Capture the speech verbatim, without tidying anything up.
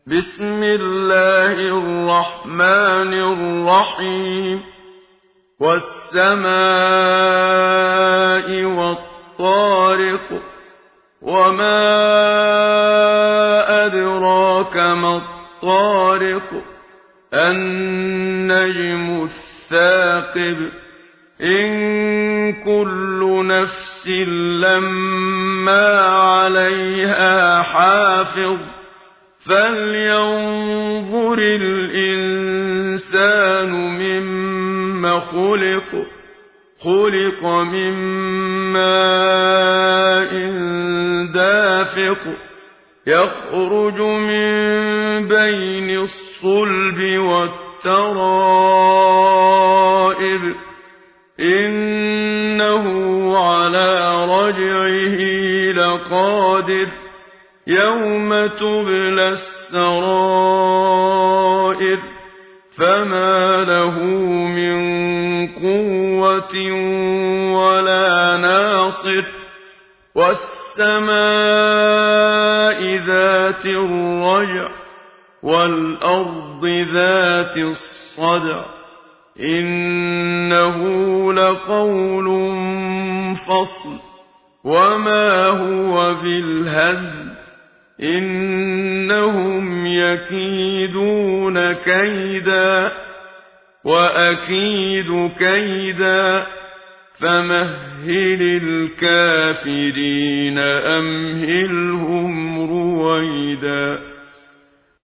بسم الله الرحمن الرحيم والسماء والطارق وما أدراك ما الطارق النجم الثاقب إن كل نفس لما عليها حافظ فلينظر الإنسان مما خلق خلق من ماء دافق يخرج من بين الصلب والترائب إنه على رجعه لقادر يوم تبلى السرائر فما له من قوة ولا ناصر والسماء ذات الرجع والأرض ذات الصدع إنه لقول فصل وما هو بالهزل إنهم يكيدون كيدا وأكيد كيدا فمهل الكافرين أمهلهم رويدا.